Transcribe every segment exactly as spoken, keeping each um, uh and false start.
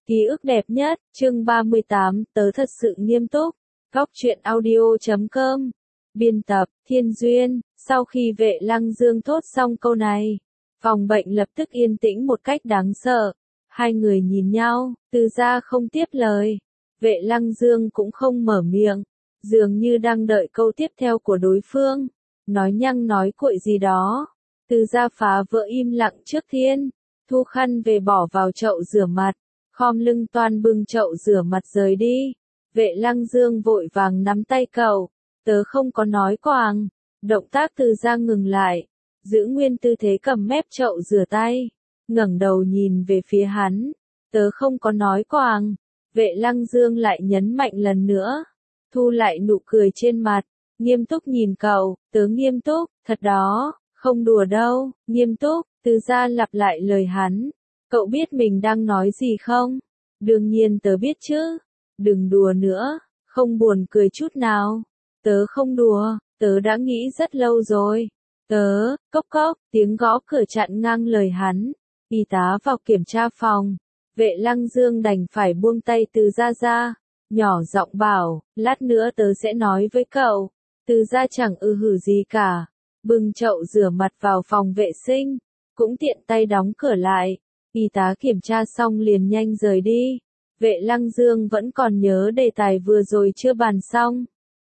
Ký ức đẹp nhất, chương ba mươi tám, tớ thật sự nghiêm túc. Góc truyện audio chấm com. Biên tập, Thiên Duyên. Sau khi Vệ Lăng Dương thốt xong câu này, phòng bệnh lập tức yên tĩnh một cách đáng sợ. Hai người nhìn nhau, Từ Gia không tiếp lời. Vệ Lăng Dương cũng không mở miệng, dường như đang đợi câu tiếp theo của đối phương. Nói nhăng nói cuội gì đó. Từ Gia phá vỡ im lặng trước tiên, thu khăn về bỏ vào chậu rửa mặt, khom lưng toan bưng chậu rửa mặt rời đi. Vệ Lăng Dương vội vàng nắm tay cậu, tớ không có nói quàng. Động tác Từ Gia ngừng lại, giữ nguyên tư thế cầm mép chậu rửa tay, ngẩng đầu nhìn về phía hắn, tớ không có nói quàng. Vệ Lăng Dương lại nhấn mạnh lần nữa, thu lại nụ cười trên mặt, nghiêm túc nhìn cậu, tớ nghiêm túc, thật đó, không đùa đâu, nghiêm túc. Từ Gia lặp lại lời hắn, cậu biết mình đang nói gì không? Đương nhiên tớ biết chứ, đừng đùa nữa, không buồn cười chút nào, tớ không đùa, tớ đã nghĩ rất lâu rồi, tớ, cốc cốc, tiếng gõ cửa chặn ngang lời hắn, y tá vào kiểm tra phòng, Vệ Lăng Dương đành phải buông tay Từ Gia ra, nhỏ giọng bảo, lát nữa tớ sẽ nói với cậu. Từ Gia chẳng ư hử gì cả, bưng chậu rửa mặt vào phòng vệ sinh, cũng tiện tay đóng cửa lại. Y tá kiểm tra xong liền nhanh rời đi. Vệ Lăng Dương vẫn còn nhớ đề tài vừa rồi chưa bàn xong.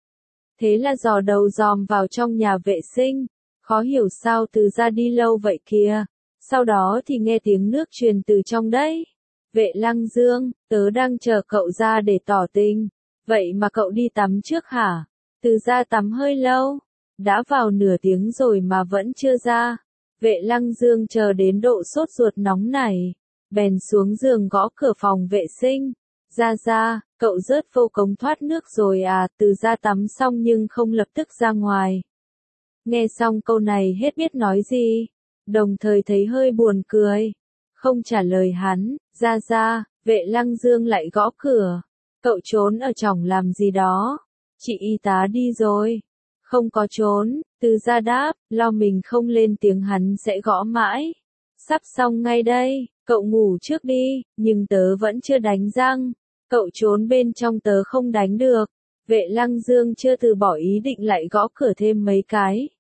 Thế là dò đầu dòm vào trong nhà vệ sinh, khó hiểu sao Từ Gia đi lâu vậy kìa. Sau đó thì nghe tiếng nước truyền từ trong đấy. Vệ Lăng Dương, tớ đang chờ cậu ra để tỏ tình. Vậy mà cậu đi tắm trước hả? Từ Gia tắm hơi lâu, đã vào nửa tiếng rồi mà vẫn chưa ra. Vệ Lăng Dương chờ đến độ sốt ruột nóng này, bèn xuống giường gõ cửa phòng vệ sinh. Ra ra, cậu rớt vô cống thoát nước rồi à? Từ Gia tắm xong nhưng không lập tức ra ngoài. Nghe xong câu này hết biết nói gì, đồng thời thấy hơi buồn cười. Không trả lời hắn, ra ra, Vệ Lăng Dương lại gõ cửa. Cậu trốn ở trong làm gì đó? Chị y tá đi rồi. Không có trốn, Từ Gia đáp, lo mình không lên tiếng hắn sẽ gõ mãi. Sắp xong ngay đây, cậu ngủ trước đi, nhưng tớ vẫn chưa đánh răng. Cậu trốn bên trong tớ không đánh được. Vệ Lăng Dương chưa từ bỏ ý định lại gõ cửa thêm mấy cái.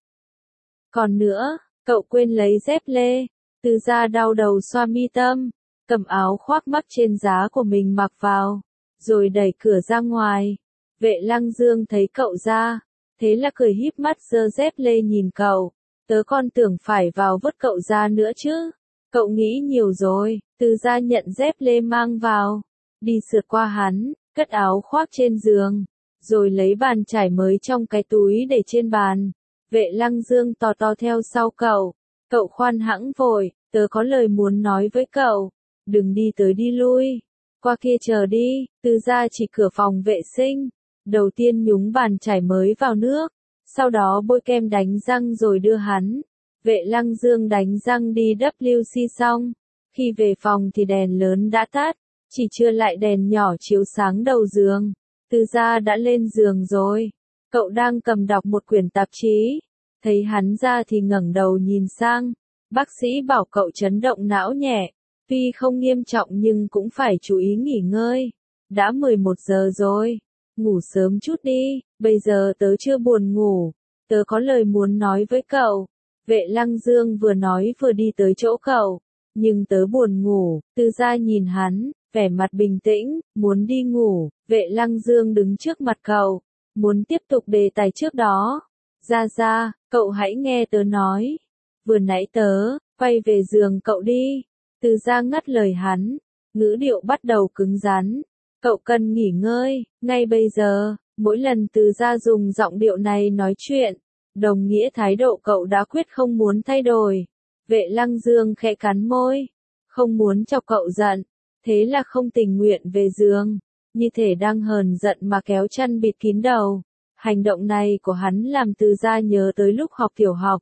Còn nữa, cậu quên lấy dép lê. Từ Gia đau đầu xoa mi tâm, cầm áo khoác mắc trên giá của mình mặc vào, rồi đẩy cửa ra ngoài. Vệ Lăng Dương thấy cậu ra, thế là cười híp mắt giơ dép lê nhìn cậu, tớ còn tưởng phải vào vứt cậu ra nữa chứ. Cậu nghĩ nhiều rồi. Từ Gia nhận dép lê mang vào, đi sượt qua hắn, cất áo khoác trên giường, rồi lấy bàn chải mới trong cái túi để trên bàn. Vệ Lăng Dương tò to theo sau cậu, cậu khoan hãng vội, tớ có lời muốn nói với cậu, đừng đi tới đi lui, qua kia chờ đi. Từ Gia chỉ cửa phòng vệ sinh, đầu tiên nhúng bàn chải mới vào nước, sau đó bôi kem đánh răng rồi đưa hắn. Vệ Lăng Dương đánh răng đi W C xong, khi về phòng thì đèn lớn đã tắt, chỉ chưa lại đèn nhỏ chiếu sáng đầu giường. Từ Gia đã lên giường rồi, cậu đang cầm đọc một quyển tạp chí, thấy hắn ra thì ngẩng đầu nhìn sang, bác sĩ bảo cậu chấn động não nhẹ, tuy không nghiêm trọng nhưng cũng phải chú ý nghỉ ngơi. Đã mười một giờ rồi, ngủ sớm chút đi, bây giờ tớ chưa buồn ngủ, tớ có lời muốn nói với cậu. Vệ Lăng Dương vừa nói vừa đi tới chỗ cậu, nhưng tớ buồn ngủ. Từ Gia nhìn hắn, vẻ mặt bình tĩnh, muốn đi ngủ. Vệ Lăng Dương đứng trước mặt cậu, muốn tiếp tục đề tài trước đó. Ra ra, cậu hãy nghe tớ nói. Vừa nãy tớ, quay về giường cậu đi. Từ Gia ngắt lời hắn, ngữ điệu bắt đầu cứng rắn. Cậu cần nghỉ ngơi, ngay bây giờ. Mỗi lần Từ Gia dùng giọng điệu này nói chuyện, đồng nghĩa thái độ cậu đã quyết không muốn thay đổi. Vệ Lăng Dương khẽ cắn môi, không muốn chọc cậu giận, thế là không tình nguyện về giường, như thể đang hờn giận mà kéo chăn bịt kín đầu. Hành động này của hắn làm Từ Gia nhớ tới lúc học tiểu học.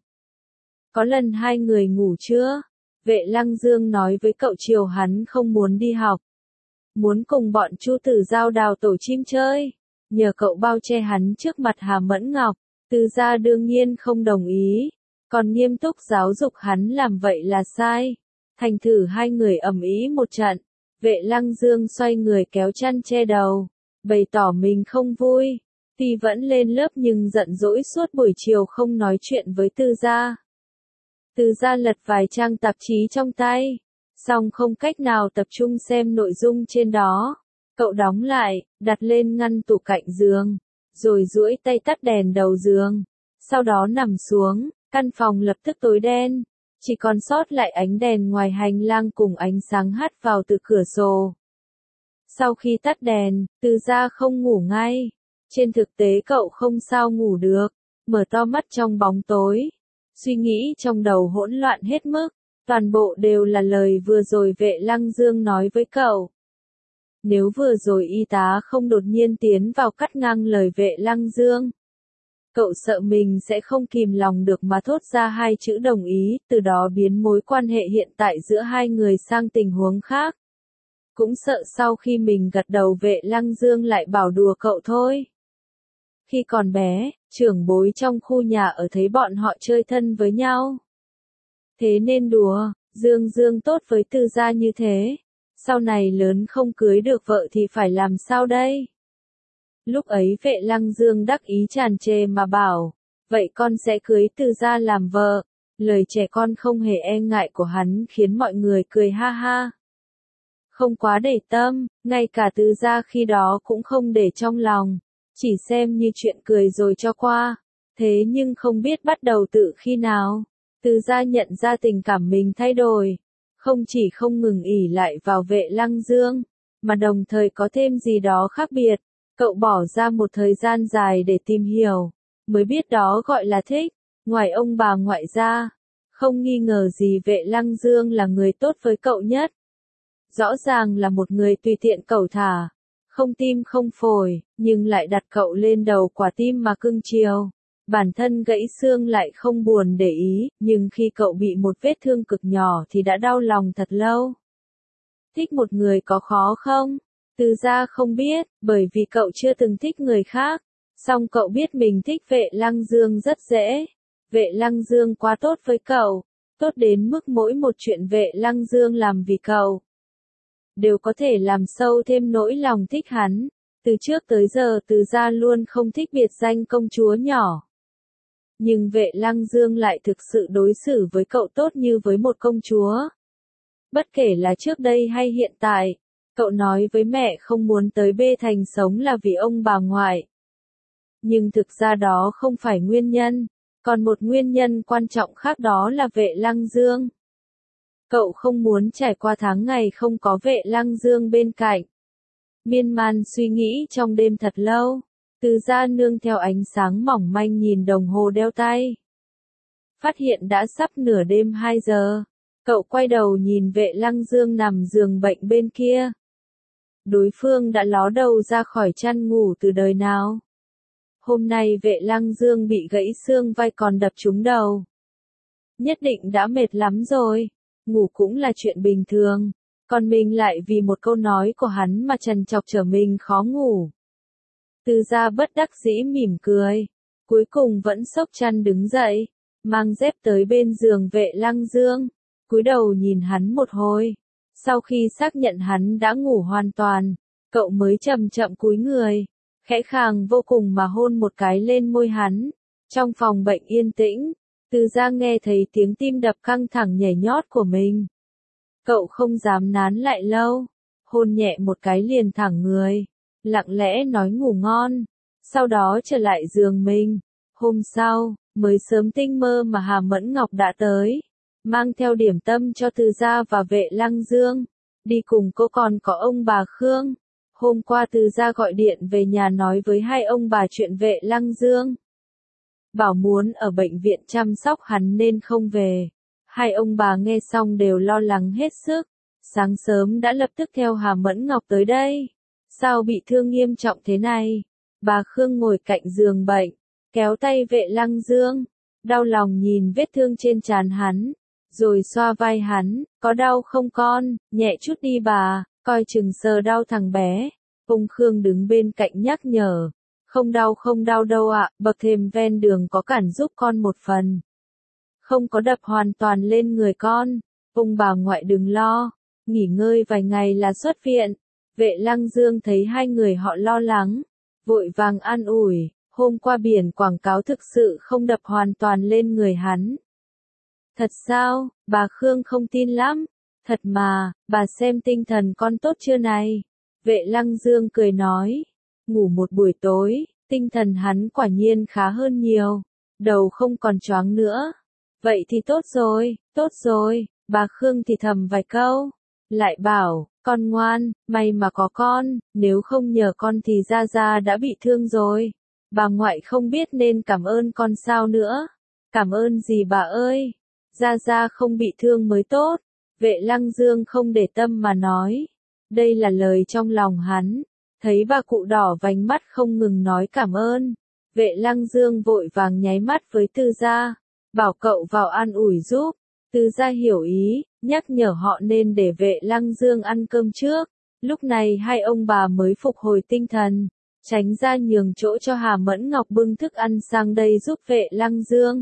Có lần hai người ngủ trưa, Vệ Lăng Dương nói với cậu chiều hắn không muốn đi học, muốn cùng bọn Chu Tử Giao đào tổ chim chơi, nhờ cậu bao che hắn trước mặt Hà Mẫn Ngọc. Từ Gia đương nhiên không đồng ý, còn nghiêm túc giáo dục hắn làm vậy là sai. Thành thử hai người ầm ĩ một trận, Vệ Lăng Dương xoay người kéo chăn che đầu, bày tỏ mình không vui. Tuy vẫn lên lớp nhưng giận dỗi suốt buổi chiều không nói chuyện với Tư Gia. Tư Gia lật vài trang tạp chí trong tay, song không cách nào tập trung xem nội dung trên đó. Cậu đóng lại, đặt lên ngăn tủ cạnh giường, rồi duỗi tay tắt đèn đầu giường. Sau đó nằm xuống, căn phòng lập tức tối đen, chỉ còn sót lại ánh đèn ngoài hành lang cùng ánh sáng hắt vào từ cửa sổ. Sau khi tắt đèn, Tư Gia không ngủ ngay. Trên thực tế cậu không sao ngủ được, mở to mắt trong bóng tối. Suy nghĩ trong đầu hỗn loạn hết mức, toàn bộ đều là lời vừa rồi Vệ Lăng Dương nói với cậu. Nếu vừa rồi y tá không đột nhiên tiến vào cắt ngang lời Vệ Lăng Dương, cậu sợ mình sẽ không kìm lòng được mà thốt ra hai chữ đồng ý, từ đó biến mối quan hệ hiện tại giữa hai người sang tình huống khác. Cũng sợ sau khi mình gật đầu Vệ Lăng Dương lại bảo đùa cậu thôi. Khi còn bé, trưởng bối trong khu nhà ở thấy bọn họ chơi thân với nhau. Thế nên đùa, Dương Dương tốt với Tư Gia như thế. Sau này lớn không cưới được vợ thì phải làm sao đây? Lúc ấy Vệ Lăng Dương đắc ý tràn trề mà bảo, vậy con sẽ cưới Tư Gia làm vợ. Lời trẻ con không hề e ngại của hắn khiến mọi người cười ha ha. Không quá để tâm, ngay cả Tư Gia khi đó cũng không để trong lòng, chỉ xem như chuyện cười rồi cho qua. Thế nhưng không biết bắt đầu từ khi nào, Tư Gia nhận ra tình cảm mình thay đổi. Không chỉ không ngừng ỷ lại vào Vệ Lăng Dương, mà đồng thời có thêm gì đó khác biệt. Cậu bỏ ra một thời gian dài để tìm hiểu, mới biết đó gọi là thích. Ngoài ông bà ngoại ra, không nghi ngờ gì Vệ Lăng Dương là người tốt với cậu nhất. Rõ ràng là một người tùy tiện cẩu thả, không tim không phổi, nhưng lại đặt cậu lên đầu quả tim mà cưng chiều. Bản thân gãy xương lại không buồn để ý, nhưng khi cậu bị một vết thương cực nhỏ thì đã đau lòng thật lâu. Thích một người có khó không? Tư Gia không biết, bởi vì cậu chưa từng thích người khác. Song cậu biết mình thích Vệ Lăng Dương rất dễ. Vệ Lăng Dương quá tốt với cậu, tốt đến mức mỗi một chuyện Vệ Lăng Dương làm vì cậu đều có thể làm sâu thêm nỗi lòng thích hắn. Từ trước tới giờ Tư Gia luôn không thích biệt danh công chúa nhỏ. Nhưng Vệ Lăng Dương lại thực sự đối xử với cậu tốt như với một công chúa. Bất kể là trước đây hay hiện tại, cậu nói với mẹ không muốn tới Bê Thành sống là vì ông bà ngoại. Nhưng thực ra đó không phải nguyên nhân, còn một nguyên nhân quan trọng khác đó là Vệ Lăng Dương. Cậu không muốn trải qua tháng ngày không có Vệ Lăng Dương bên cạnh. Miên man suy nghĩ trong đêm thật lâu, Tư Gia nương theo ánh sáng mỏng manh nhìn đồng hồ đeo tay. Phát hiện đã sắp nửa đêm hai giờ, cậu quay đầu nhìn Vệ Lăng Dương nằm giường bệnh bên kia. Đối phương đã ló đầu ra khỏi chăn ngủ từ đời nào. Hôm nay Vệ Lăng Dương bị gãy xương vai còn đập trúng đầu. Nhất định đã mệt lắm rồi, ngủ cũng là chuyện bình thường, còn mình lại vì một câu nói của hắn mà trằn trọc trở mình khó ngủ. Tư Gia bất đắc dĩ mỉm cười, cuối cùng vẫn xốc chăn đứng dậy, mang dép tới bên giường Vệ Lăng Dương, cúi đầu nhìn hắn một hồi. Sau khi xác nhận hắn đã ngủ hoàn toàn, cậu mới chậm chậm cúi người, khẽ khàng vô cùng mà hôn một cái lên môi hắn. Trong phòng bệnh yên tĩnh, Tư Gia nghe thấy tiếng tim đập căng thẳng nhảy nhót của mình. Cậu không dám nán lại lâu, hôn nhẹ một cái liền thẳng người, lặng lẽ nói ngủ ngon, sau đó trở lại giường mình. Hôm sau, mới sớm tinh mơ mà Hà Mẫn Ngọc đã tới, mang theo điểm tâm cho Tư Gia và Vệ Lăng Dương. Đi cùng cô còn có ông bà Khương. Hôm qua Tư Gia gọi điện về nhà nói với hai ông bà chuyện Vệ Lăng Dương. Bảo muốn ở bệnh viện chăm sóc hắn nên không về. Hai ông bà nghe xong đều lo lắng hết sức. Sáng sớm đã lập tức theo Hà Mẫn Ngọc tới đây. Sao bị thương nghiêm trọng thế này? Bà Khương ngồi cạnh giường bệnh, kéo tay Vệ Lăng Dương, đau lòng nhìn vết thương trên trán hắn, rồi xoa vai hắn, có đau không con, nhẹ chút đi bà, coi chừng sờ đau thằng bé. Ông Khương đứng bên cạnh nhắc nhở, không đau không đau đâu ạ, bậc thềm ven đường có cản giúp con một phần. Không có đập hoàn toàn lên người con, ông bà ngoại đừng lo, nghỉ ngơi vài ngày là xuất viện. Vệ Lăng Dương thấy hai người họ lo lắng, vội vàng an ủi, hôm qua biển quảng cáo thực sự không đập hoàn toàn lên người hắn. Thật sao, bà Khương không tin lắm. Thật mà, bà xem tinh thần con tốt chưa này. Vệ Lăng Dương cười nói, ngủ một buổi tối, tinh thần hắn quả nhiên khá hơn nhiều, đầu không còn choáng nữa. Vậy thì tốt rồi, tốt rồi, bà Khương thì thầm vài câu, lại bảo, con ngoan, may mà có con, nếu không nhờ con thì Gia Gia đã bị thương rồi. Bà ngoại không biết nên cảm ơn con sao nữa. Cảm ơn gì bà ơi, Gia Gia không bị thương mới tốt. Vệ Lăng Dương không để tâm mà nói. Đây là lời trong lòng hắn. Thấy bà cụ đỏ vành mắt không ngừng nói cảm ơn. Vệ Lăng Dương vội vàng nháy mắt với Tư Gia, bảo cậu vào an ủi giúp. Tư Gia hiểu ý, nhắc nhở họ nên để Vệ Lăng Dương ăn cơm trước. Lúc này hai ông bà mới phục hồi tinh thần, tránh ra nhường chỗ cho Hà Mẫn Ngọc bưng thức ăn sang đây giúp Vệ Lăng Dương.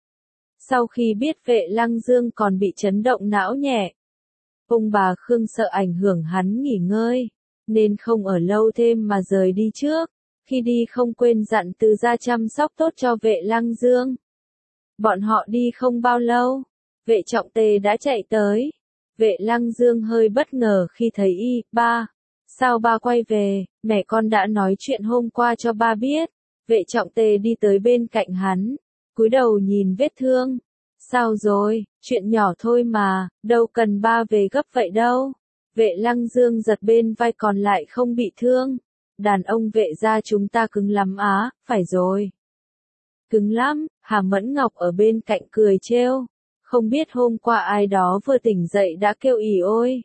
Sau khi biết Vệ Lăng Dương còn bị chấn động não nhẹ, ông bà Khương sợ ảnh hưởng hắn nghỉ ngơi, nên không ở lâu thêm mà rời đi trước. Khi đi không quên dặn Từ Gia chăm sóc tốt cho Vệ Lăng Dương. Bọn họ đi không bao lâu, Vệ Trọng Tề đã chạy tới. Vệ Lăng Dương hơi bất ngờ khi thấy y, ba. Sao ba quay về, mẹ con đã nói chuyện hôm qua cho ba biết. Vệ Trọng Tề đi tới bên cạnh hắn, cúi đầu nhìn vết thương. Sao rồi, chuyện nhỏ thôi mà, đâu cần ba về gấp vậy đâu. Vệ Lăng Dương giật bên vai còn lại không bị thương. Đàn ông Vệ gia chúng ta cứng lắm á, phải rồi. Cứng lắm, Hà Mẫn Ngọc ở bên cạnh cười trêu. Không biết hôm qua ai đó vừa tỉnh dậy đã kêu ỉ ôi.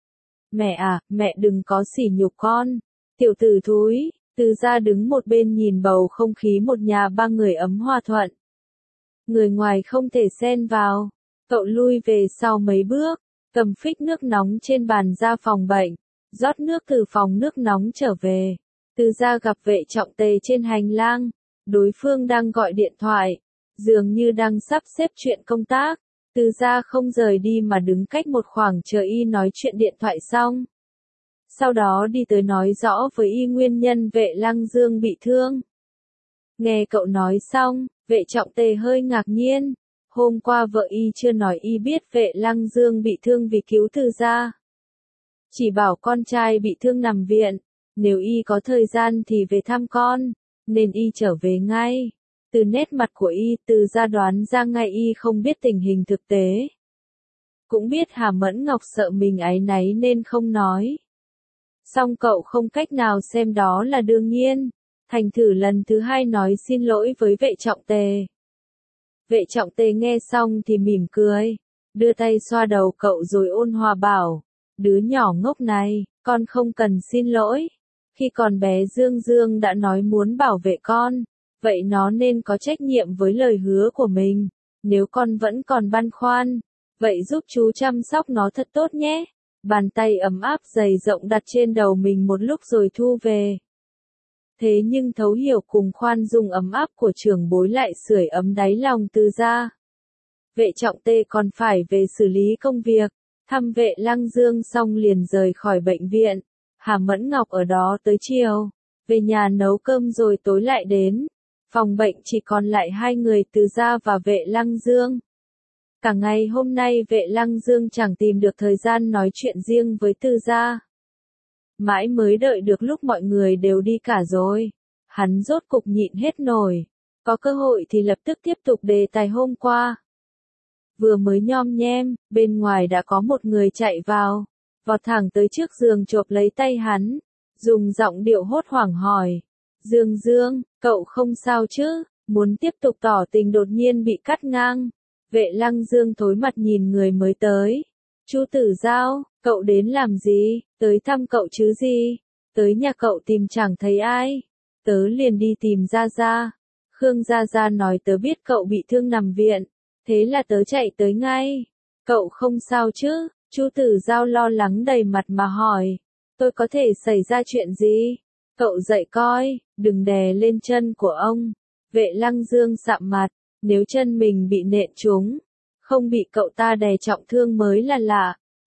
Mẹ à, mẹ đừng có sỉ nhục con. Tiểu tử thúi, Từ Gia đứng một bên nhìn bầu không khí một nhà ba người ấm hòa thuận. Người ngoài không thể xen vào. Cậu lui về sau mấy bước, cầm phích nước nóng trên bàn ra phòng bệnh, rót nước từ phòng nước nóng trở về. Từ Gia gặp Vệ Trọng Tề trên hành lang, đối phương đang gọi điện thoại, dường như đang sắp xếp chuyện công tác. Từ Gia không rời đi mà đứng cách một khoảng chờ y nói chuyện điện thoại xong. Sau đó đi tới nói rõ với y nguyên nhân Vệ Lăng Dương bị thương. Nghe cậu nói xong, Vệ Trọng Tề hơi ngạc nhiên. Hôm qua vợ y chưa nói y biết Vệ Lăng Dương bị thương vì cứu Từ Gia. Chỉ bảo con trai bị thương nằm viện, nếu y có thời gian thì về thăm con, nên y trở về ngay. Từ nét mặt của y, Từ Gia đoán ra ngay y không biết tình hình thực tế. Cũng biết Hà Mẫn Ngọc sợ mình áy náy nên không nói. Song cậu không cách nào xem đó là đương nhiên. Thành thử lần thứ hai nói xin lỗi với Vệ Trọng Tề. Vệ Trọng Tề nghe xong thì mỉm cười, đưa tay xoa đầu cậu rồi ôn hòa bảo, đứa nhỏ ngốc này, con không cần xin lỗi. Khi còn bé Dương Dương đã nói muốn bảo vệ con, vậy nó nên có trách nhiệm với lời hứa của mình. Nếu con vẫn còn băn khoăn, vậy giúp chú chăm sóc nó thật tốt nhé. Bàn tay ấm áp dày rộng đặt trên đầu mình một lúc rồi thu về. Thế nhưng thấu hiểu cùng khoan dung ấm áp của trưởng bối lại sưởi ấm đáy lòng Từ Gia. Vệ Trọng Tề còn phải về xử lý công việc, thăm Vệ Lăng Dương xong liền rời khỏi bệnh viện. Hà Mẫn Ngọc ở đó tới chiều, về nhà nấu cơm rồi tối lại đến. Phòng bệnh chỉ còn lại hai người Từ Gia và Vệ Lăng Dương. Cả ngày hôm nay Vệ Lăng Dương chẳng tìm được thời gian nói chuyện riêng với Từ Gia. Mãi mới đợi được lúc mọi người đều đi cả rồi. Hắn rốt cục nhịn hết nổi. Có cơ hội thì lập tức tiếp tục đề tài hôm qua. Vừa mới nhom nhem, bên ngoài đã có một người chạy vào. Vọt thẳng tới trước giường chộp lấy tay hắn. Dùng giọng điệu hốt hoảng hỏi. Dương Dương, cậu không sao chứ? Muốn tiếp tục tỏ tình đột nhiên bị cắt ngang. Vệ Lăng Dương thối mặt nhìn người mới tới. Chu Tử Giao, cậu đến làm gì? Tới thăm cậu chứ gì? Tới nhà cậu tìm chẳng thấy ai. Tớ liền đi tìm Gia Gia. Khương Gia Gia nói tớ biết cậu bị thương nằm viện. Thế là tớ chạy tới ngay. Cậu không sao chứ? Chu Tử Giao lo lắng đầy mặt mà hỏi. Tôi có thể xảy ra chuyện gì? Cậu dậy coi, đừng đè lên chân của ông. Vệ Lăng Dương sạm mặt. Nếu chân mình bị nện trúng, không bị cậu ta đè trọng thương mới là lạ.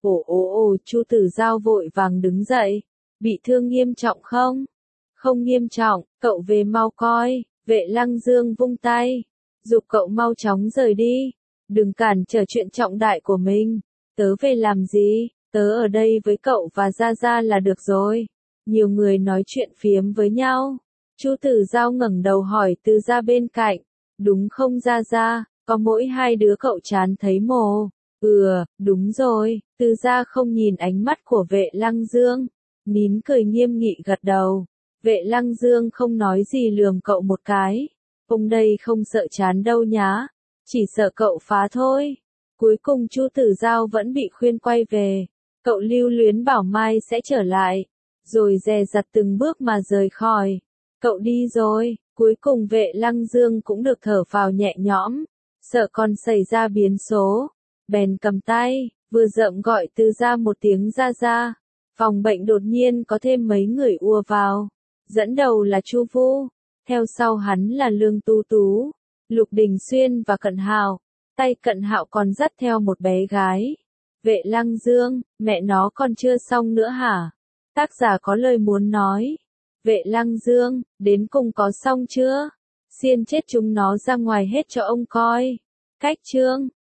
Ồ ồ ồ, Chu Tử Giao vội vàng đứng dậy. Bị thương nghiêm trọng không? Không nghiêm trọng, cậu về mau coi. Vệ Lăng Dương vung tay, giục cậu mau chóng rời đi. Đừng cản trở chuyện trọng đại của mình. Tớ về làm gì? Tớ ở đây với cậu và Gia Gia là được rồi. Nhiều người nói chuyện phiếm với nhau. Chu Tử Giao ngẩng đầu hỏi Từ Gia bên cạnh. Đúng không Gia Gia, có mỗi hai đứa cậu chán thấy mồ. Ừ, đúng rồi. Từ Gia không nhìn ánh mắt của Vệ Lăng Dương. Nín cười nghiêm nghị gật đầu. Vệ Lăng Dương không nói gì lườm cậu một cái. Ông đây không sợ chán đâu nhá. Chỉ sợ cậu phá thôi. Cuối cùng Chu Tử Giao vẫn bị khuyên quay về. Cậu lưu luyến bảo mai sẽ trở lại. Rồi dè dặt từng bước mà rời khỏi. Cậu đi rồi. Cuối cùng Vệ Lăng Dương cũng được thở vào nhẹ nhõm. Sợ còn xảy ra biến số. Bèn cầm tay, vừa rậm gọi Từ Gia một tiếng Gia Gia. Phòng bệnh đột nhiên có thêm mấy người ùa vào. Dẫn đầu là Chu Vũ, theo sau hắn là Lương Tu Tú, Lục Đình Xuyên và Cận Hạo. Tay Cận Hạo còn dắt theo một bé gái. Vệ Lăng Dương, mẹ nó còn chưa xong nữa hả? Tác giả có lời muốn nói. Vệ Lăng Dương, đến cùng có xong chưa? Xiên chết chúng nó ra ngoài hết cho ông coi. Cách chương